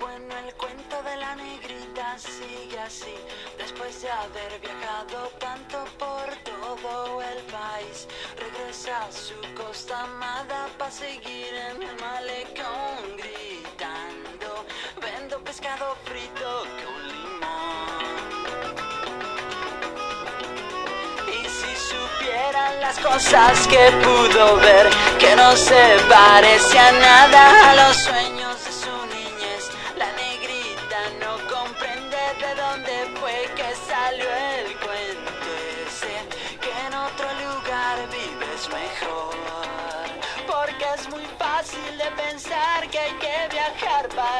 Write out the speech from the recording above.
Bueno, el cuento de la negrita sigue así. Después de haber viajado tanto por todo el país, regresa a su costa amada para seguir en el malecón gritando: vendo pescado frito con limón. Y si supieran las cosas que pudo ver, que no se parecía nada a los sueños de su niñez, la negrita no comprende de dónde fue que salió el cuento ese, que en otro lugar vives mejor. Porque es muy fácil de pensar que hay que viajar para